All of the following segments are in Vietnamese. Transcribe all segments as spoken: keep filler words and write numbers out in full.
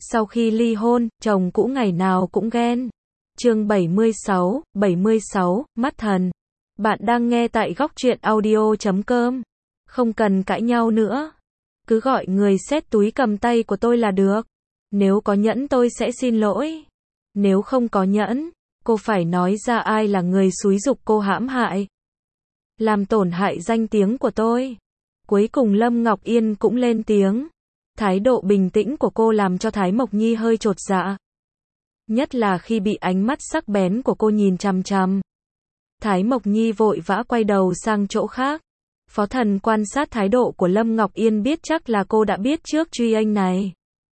Sau khi ly hôn, chồng cũ ngày nào cũng ghen. Chương bảy mươi sáu, bảy mươi sáu, mắt thần. Bạn đang nghe tại góc truyện audio chấm com. Không cần cãi nhau nữa. Cứ gọi người xếp túi cầm tay của tôi là được. Nếu có nhẫn tôi sẽ xin lỗi. Nếu không có nhẫn, cô phải nói ra ai là người xúi giục cô hãm hại, làm tổn hại danh tiếng của tôi. Cuối cùng Lâm Ngọc Yên cũng lên tiếng. Thái độ bình tĩnh của cô làm cho Thái Mộc Nhi hơi chột dạ. Nhất là khi bị ánh mắt sắc bén của cô nhìn chằm chằm. Thái Mộc Nhi vội vã quay đầu sang chỗ khác. Phó Thần quan sát thái độ của Lâm Ngọc Yên biết chắc là cô đã biết trước truy anh này.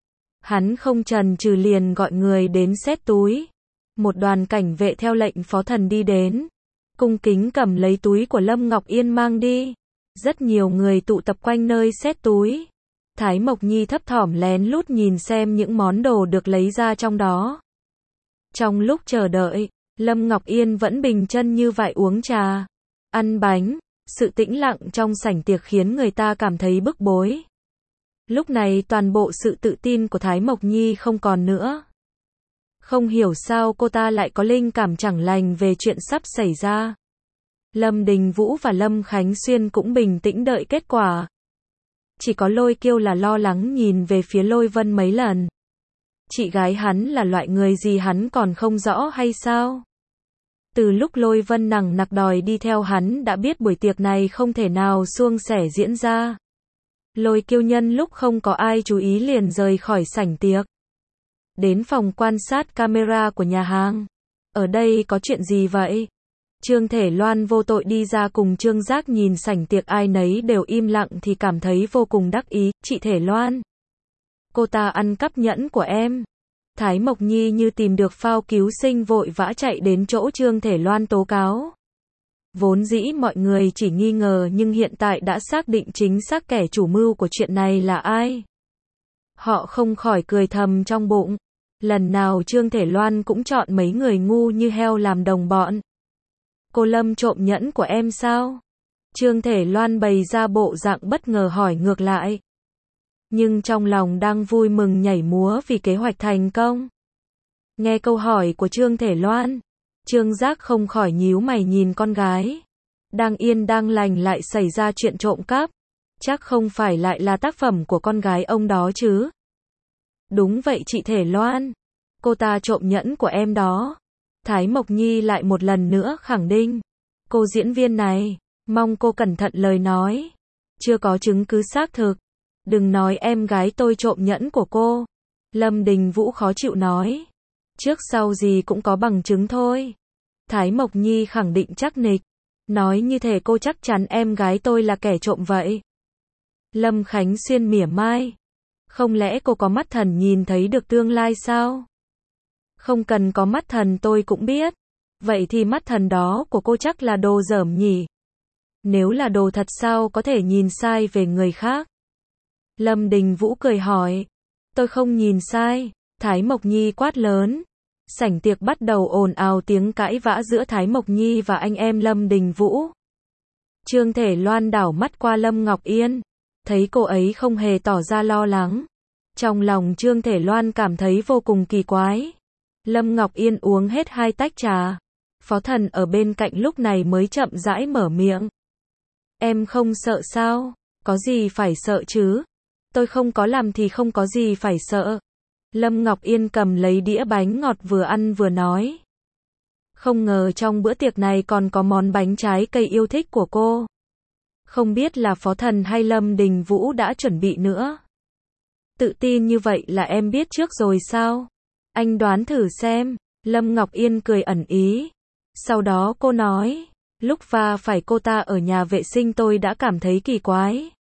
Hắn không chần chừ liền gọi người đến xét túi. Một đoàn cảnh vệ theo lệnh Phó Thần đi đến, cung kính cầm lấy túi của Lâm Ngọc Yên mang đi. Rất nhiều người tụ tập quanh nơi xét túi. Thái Mộc Nhi thấp thỏm lén lút nhìn xem những món đồ được lấy ra trong đó. Trong lúc chờ đợi, Lâm Ngọc Yên vẫn bình chân như vậy uống trà, ăn bánh. Sự tĩnh lặng trong sảnh tiệc khiến người ta cảm thấy bức bối. Lúc này toàn bộ sự tự tin của Thái Mộc Nhi không còn nữa. Không hiểu sao cô ta lại có linh cảm chẳng lành về chuyện sắp xảy ra. Lâm Đình Vũ và Lâm Khánh Xuyên cũng bình tĩnh đợi kết quả. Chỉ có Lôi Kiêu là lo lắng nhìn về phía Lôi Vân mấy lần. Chị gái hắn là loại người gì hắn còn không rõ hay sao? Từ lúc Lôi Vân nằng nặc đòi đi theo hắn đã biết buổi tiệc này không thể nào suôn sẻ diễn ra. Lôi Kiêu nhân lúc không có ai chú ý liền rời khỏi sảnh tiệc. Đến phòng quan sát camera của nhà hàng. Ở đây có chuyện gì vậy? Trương Thể Loan vô tội đi ra cùng Trương Giác nhìn sảnh tiệc ai nấy đều im lặng thì cảm thấy vô cùng đắc ý. Chị Thể Loan, cô ta ăn cắp nhẫn của em. Thái Mộc Nhi như tìm được phao cứu sinh vội vã chạy đến chỗ Trương Thể Loan tố cáo. Vốn dĩ mọi người chỉ nghi ngờ nhưng hiện tại đã xác định chính xác kẻ chủ mưu của chuyện này là ai. Họ không khỏi cười thầm trong bụng. Lần nào Trương Thể Loan cũng chọn mấy người ngu như heo làm đồng bọn. Cô Lâm trộm nhẫn của em sao? Trương Thể Loan bày ra bộ dạng bất ngờ hỏi ngược lại. Nhưng trong lòng đang vui mừng nhảy múa vì kế hoạch thành công. Nghe câu hỏi của Trương Thể Loan, Trương Giác không khỏi nhíu mày nhìn con gái. Đang yên đang lành lại xảy ra chuyện trộm cắp. Chắc không phải lại là tác phẩm của con gái ông đó chứ? Đúng vậy chị Thể Loan. Cô ta trộm nhẫn của em đó. Thái Mộc Nhi lại một lần nữa khẳng định. Cô diễn viên này, mong cô cẩn thận lời nói. Chưa có chứng cứ xác thực. Đừng nói em gái tôi trộm nhẫn của cô. Lâm Đình Vũ khó chịu nói. Trước sau gì cũng có bằng chứng thôi. Thái Mộc Nhi khẳng định chắc nịch. Nói như thể cô chắc chắn em gái tôi là kẻ trộm vậy. Lâm Khánh Xuyên mỉa mai. Không lẽ cô có mắt thần nhìn thấy được tương lai sao? Không cần có mắt thần tôi cũng biết. Vậy thì mắt thần đó của cô chắc là đồ dởm nhỉ? Nếu là đồ thật sao có thể nhìn sai về người khác? Lâm Đình Vũ cười hỏi. Tôi không nhìn sai. Thái Mộc Nhi quát lớn. Sảnh tiệc bắt đầu ồn ào tiếng cãi vã giữa Thái Mộc Nhi và anh em Lâm Đình Vũ. Trương Thể Loan đảo mắt qua Lâm Ngọc Yên. Thấy cô ấy không hề tỏ ra lo lắng. Trong lòng Trương Thể Loan cảm thấy vô cùng kỳ quái. Lâm Ngọc Yên uống hết hai tách trà. Phó Thần ở bên cạnh lúc này mới chậm rãi mở miệng. Em không sợ sao? Có gì phải sợ chứ? Tôi không có làm thì không có gì phải sợ. Lâm Ngọc Yên cầm lấy đĩa bánh ngọt vừa ăn vừa nói. Không ngờ trong bữa tiệc này còn có món bánh trái cây yêu thích của cô. Không biết là Phó Thần hay Lâm Đình Vũ đã chuẩn bị nữa. Tự tin như vậy là em biết trước rồi sao? Anh đoán thử xem. Lâm Ngọc Yên cười ẩn ý. Sau đó cô nói. Lúc va phải cô ta ở nhà vệ sinh tôi đã cảm thấy kỳ quái.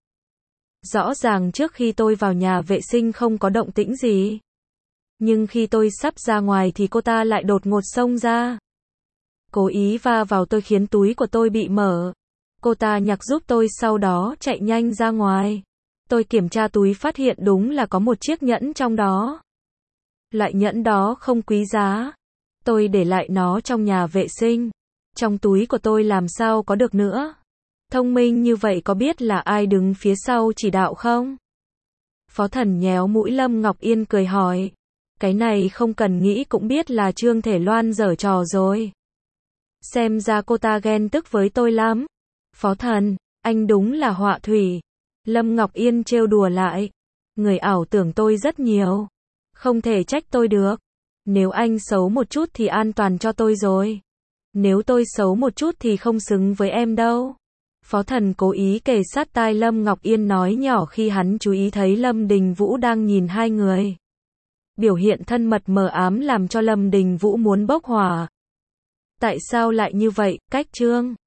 Rõ ràng trước khi tôi vào nhà vệ sinh không có động tĩnh gì. Nhưng khi tôi sắp ra ngoài thì cô ta lại đột ngột xông ra. Cố ý va vào tôi khiến túi của tôi bị mở. Cô ta nhặt giúp tôi sau đó chạy nhanh ra ngoài. Tôi kiểm tra túi phát hiện đúng là có một chiếc nhẫn trong đó. Loại nhẫn đó không quý giá. Tôi để lại nó trong nhà vệ sinh. Trong túi của tôi làm sao có được nữa. Thông minh như vậy có biết là ai đứng phía sau chỉ đạo không? Phó Thần nhéo mũi Lâm Ngọc Yên cười hỏi. Cái này không cần nghĩ cũng biết là Trương Thể Loan giở trò rồi. Xem ra cô ta ghen tức với tôi lắm. Phó Thần, anh đúng là họa thủy. Lâm Ngọc Yên trêu đùa lại. Người ảo tưởng tôi rất nhiều. Không thể trách tôi được. Nếu anh xấu một chút thì an toàn cho tôi rồi. Nếu tôi xấu một chút thì không xứng với em đâu. Phó Thần cố ý kề sát tai Lâm Ngọc Yên nói nhỏ khi hắn chú ý thấy Lâm Đình Vũ đang nhìn hai người. Biểu hiện thân mật mờ ám làm cho Lâm Đình Vũ muốn bốc hỏa. Tại sao lại như vậy, Cách Trương?